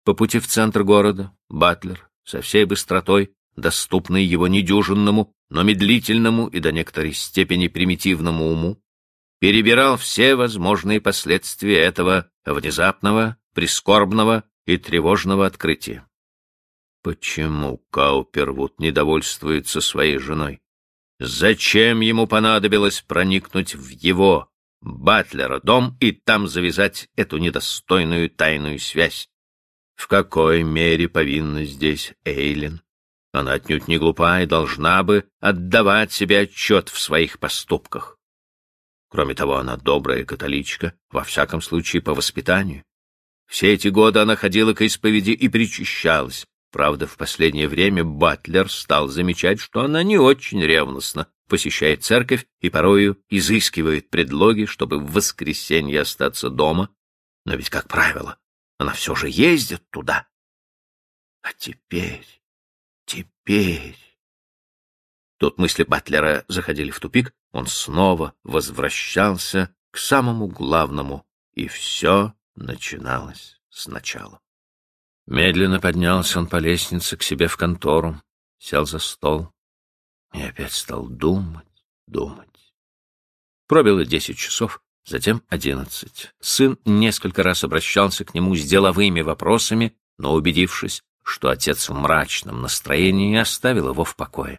По пути в центр города Батлер со всей быстротой, доступной его недюжинному, но медлительному и до некоторой степени примитивному уму, перебирал все возможные последствия этого внезапного, прискорбного и тревожного открытия. Почему Каупервуд недовольствуется своей женой? Зачем ему понадобилось проникнуть в его, Батлера, дом и там завязать эту недостойную тайную связь? В какой мере повинна здесь Эйлин? Она отнюдь не глупа и должна бы отдавать себе отчет в своих поступках. Кроме того, она добрая католичка, во всяком случае по воспитанию. Все эти годы она ходила к исповеди и причащалась. Правда, в последнее время Батлер стал замечать, что она не очень ревностно посещает церковь и порою изыскивает предлоги, чтобы в воскресенье остаться дома. Но ведь, как правило, она все же ездит туда. А теперь... Тут мысли Батлера заходили в тупик, он снова возвращался к самому главному, и все начиналось сначала. Медленно поднялся он по лестнице к себе в контору, сел за стол и опять стал думать. Пробило 10 часов, затем 11. Сын несколько раз обращался к нему с деловыми вопросами, но, убедившись, что отец в мрачном настроении, оставил его в покое.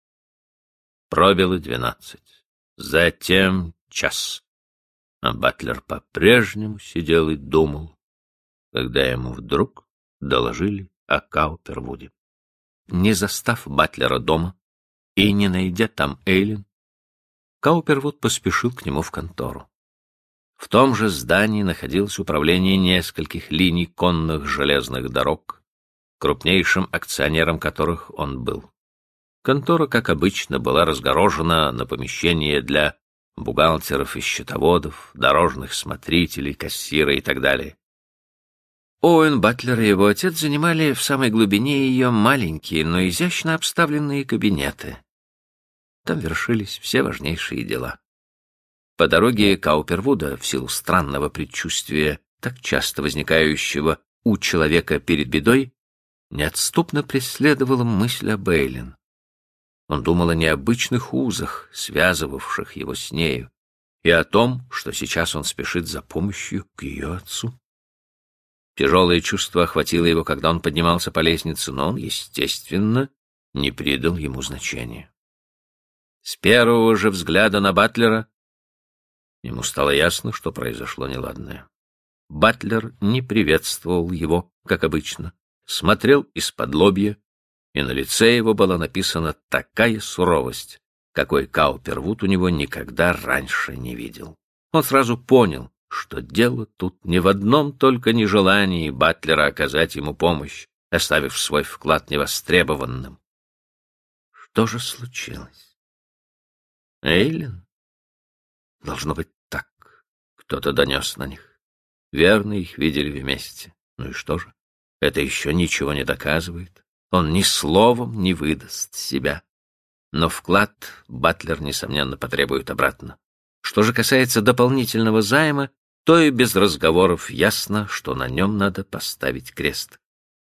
Пробило 12. Затем час. А Батлер по-прежнему сидел и думал, когда ему вдруг доложили о Каупервуде. Не застав Батлера дома и не найдя там Эйлин, Каупервуд поспешил к нему в контору. В том же здании находилось управление нескольких линий конных железных дорог, крупнейшим акционером которых он был. Контора, как обычно, была разгорожена на помещения для бухгалтеров и счетоводов, дорожных смотрителей, кассира и так далее. Оуэн Батлер и его отец занимали в самой глубине ее маленькие, но изящно обставленные кабинеты. Там вершились все важнейшие дела. По дороге Каупервуда, в силу странного предчувствия, так часто возникающего у человека перед бедой, неотступно преследовала мысль об Эйлин. Он думал о необычных узах, связывавших его с нею, и о том, что сейчас он спешит за помощью к ее отцу. Тяжелое чувство охватило его, когда он поднимался по лестнице, но он, естественно, не придал ему значения. С первого же взгляда на Батлера ему стало ясно, что произошло неладное. Батлер не приветствовал его, как обычно, смотрел из-подлобья, и на лице его была написана такая суровость, какой Каупервуд у него никогда раньше не видел. Он сразу понял, что дело тут не в одном только нежелании Батлера оказать ему помощь, оставив свой вклад невостребованным. Что же случилось? Эйлин? Должно быть так. Кто-то донес на них. Верно, их видели вместе. Ну и что же? Это еще ничего не доказывает. Он ни словом не выдаст себя. Но вклад Батлер, несомненно, потребует обратно. Что же касается дополнительного займа, то и без разговоров ясно, что на нем надо поставить крест.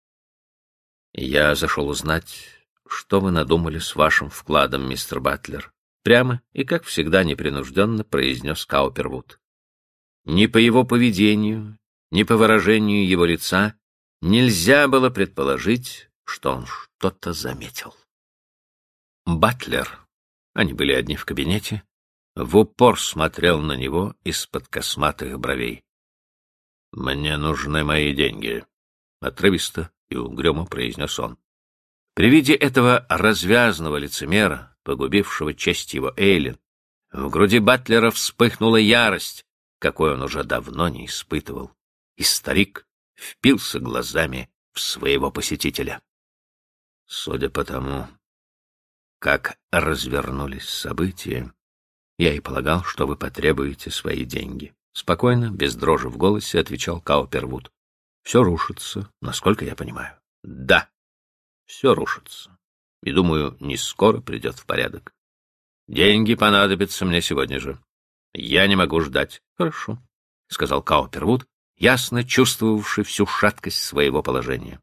Я зашел узнать, что вы надумали с вашим вкладом, мистер Батлер. Прямо и, как всегда, непринужденно произнес Каупервуд. Ни по его поведению, ни по выражению его лица нельзя было предположить, что он что-то заметил. Батлер, они были одни в кабинете, в упор смотрел на него из-под косматых бровей. «Мне нужны мои деньги», — отрывисто и угрюмо произнес он. При виде этого развязного лицемера, погубившего честь его Эйлин, в груди Батлера вспыхнула ярость, какой он уже давно не испытывал, и старик впился глазами в своего посетителя. Судя по тому, как развернулись события, я и полагал, что вы потребуете свои деньги. Спокойно, без дрожи в голосе, отвечал Каупервуд. Все рушится, насколько я понимаю. Да, все рушится. И, думаю, не скоро придет в порядок. Деньги понадобятся мне сегодня же. Я не могу ждать. Хорошо, сказал Каупервуд ясно чувствовавший всю шаткость своего положения.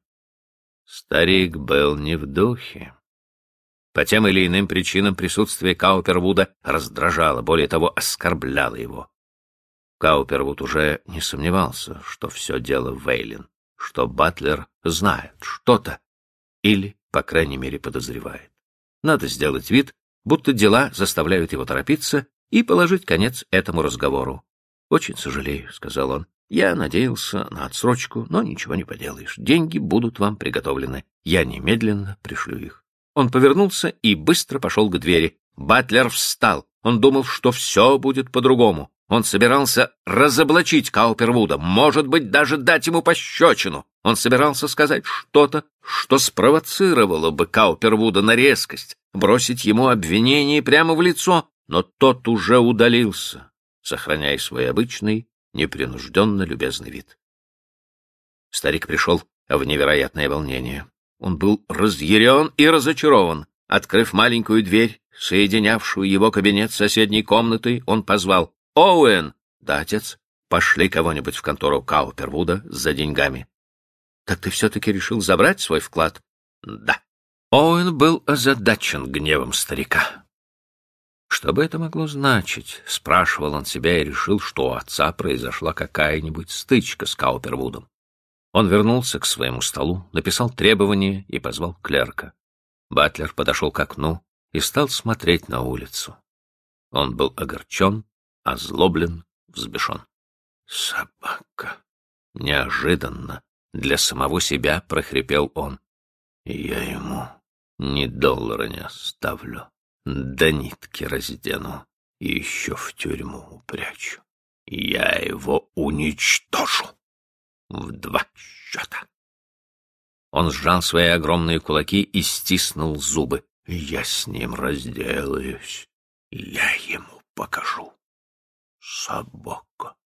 Старик был не в духе. По тем или иным причинам присутствие Каупервуда раздражало, более того, оскорбляло его. Каупервуд уже не сомневался, что все дело в Эйлин, что Батлер знает что-то или, по крайней мере, подозревает. Надо сделать вид, будто дела заставляют его торопиться и положить конец этому разговору. «Очень сожалею», — сказал он. «Я надеялся на отсрочку, но ничего не поделаешь. Деньги будут вам приготовлены. Я немедленно пришлю их». Он повернулся и быстро пошел к двери. Батлер встал. Он думал, что все будет по-другому. Он собирался разоблачить Каупервуда, может быть, даже дать ему пощечину. Он собирался сказать что-то, что спровоцировало бы Каупервуда на резкость, бросить ему обвинение прямо в лицо, но тот уже удалился, сохраняя свой обычный, непринужденно любезный вид. Старик пришел в невероятное волнение. Он был разъярен и разочарован. Открыв маленькую дверь, соединявшую его кабинет с соседней комнатой, он позвал: «Оуэн!» «Да, отец. Пошли кого-нибудь в контору Каупервуда за деньгами». «Так ты все-таки решил забрать свой вклад?» «Да». Оуэн был озадачен гневом старика. Что бы это могло значить? Спрашивал он себя и решил, что у отца произошла какая-нибудь стычка с Каупервудом. Он вернулся к своему столу, написал требование и позвал клерка. Батлер подошел к окну и стал смотреть на улицу. Он был огорчен, озлоблен, взбешен. «Собака!» — неожиданно для самого себя прохрипел он. «Я ему ни доллара не оставлю, до нитки раздену и еще в тюрьму упрячу. Я его уничтожу в 2 счета». Он сжал свои огромные кулаки и стиснул зубы. «Я с ним разделаюсь, я ему покажу. Собака,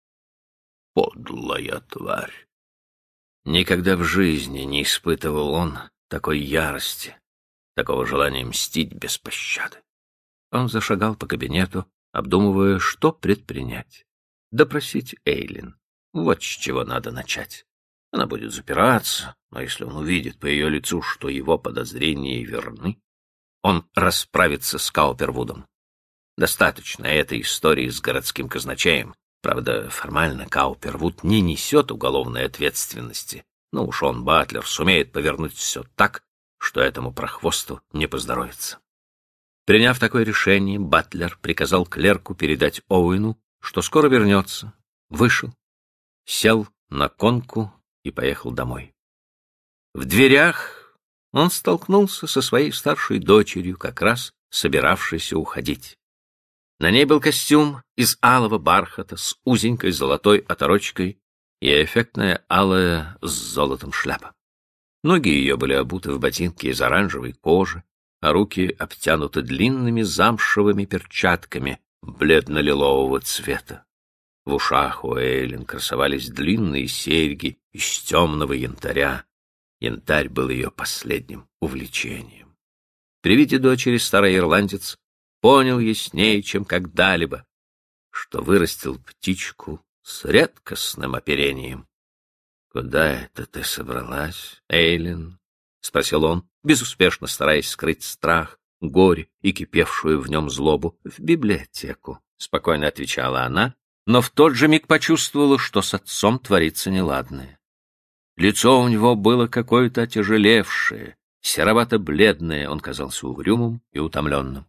подлая тварь». Никогда в жизни не испытывал он такой ярости, такого желания мстить без пощады. Он зашагал по кабинету, обдумывая, что предпринять. Допросить Эйлин. Вот с чего надо начать. Она будет запираться, но если он увидит по ее лицу, что его подозрения верны, он расправится с Каупервудом. Достаточно этой истории с городским казначеем. Правда, формально Каупервуд не несет уголовной ответственности, но уж он, Батлер, сумеет повернуть все так, что этому прохвосту не поздоровится. Приняв такое решение, Батлер приказал клерку передать Оуэну, что скоро вернется, вышел, сел на конку и поехал домой. В дверях он столкнулся со своей старшей дочерью, как раз собиравшейся уходить. На ней был костюм из алого бархата с узенькой золотой оторочкой и эффектная алая с золотом шляпа. Ноги ее были обуты в ботинки из оранжевой кожи, а руки обтянуты длинными замшевыми перчатками бледно-лилового цвета. В ушах у Эйлин красовались длинные серьги из темного янтаря. Янтарь был ее последним увлечением. При виде дочери старый ирландец понял яснее, чем когда-либо, что вырастил птичку с редкостным оперением. — Куда это ты собралась, Эйлин? — спросил он, безуспешно стараясь скрыть страх, горе и кипевшую в нем злобу. — В библиотеку, — спокойно отвечала она, но в тот же миг почувствовала, что с отцом творится неладное. Лицо у него было какое-то отяжелевшее, серовато-бледное, он казался угрюмым и утомленным.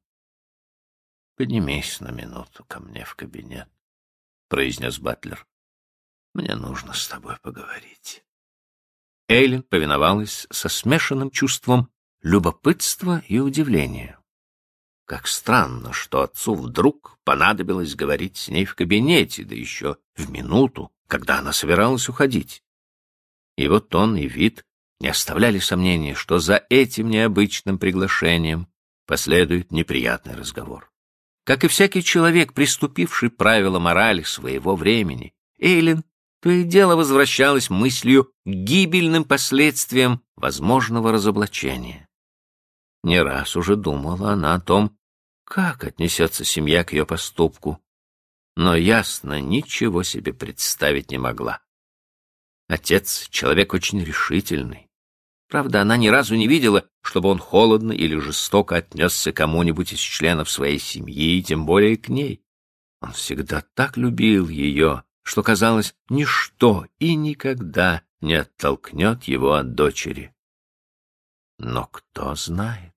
— Поднимись на минуту ко мне в кабинет, — произнес Батлер. — Мне нужно с тобой поговорить. Эйлин повиновалась со смешанным чувством любопытства и удивления. Как странно, что отцу вдруг понадобилось говорить с ней в кабинете, да еще в минуту, когда она собиралась уходить. Его тон и вид не оставляли сомнения, что за этим необычным приглашением последует неприятный разговор. Как и всякий человек, приступивший правила морали своего времени, Эйлин то и дело возвращалась мыслью к гибельным последствиям возможного разоблачения. Не раз уже думала она о том, как отнесется семья к ее поступку, но ясно ничего себе представить не могла. Отец — человек очень решительный. Правда, она ни разу не видела, чтобы он холодно или жестоко отнесся к кому-нибудь из членов своей семьи, и тем более к ней. Он всегда так любил ее, что, казалось, ничто и никогда не оттолкнет его от дочери. Но кто знает?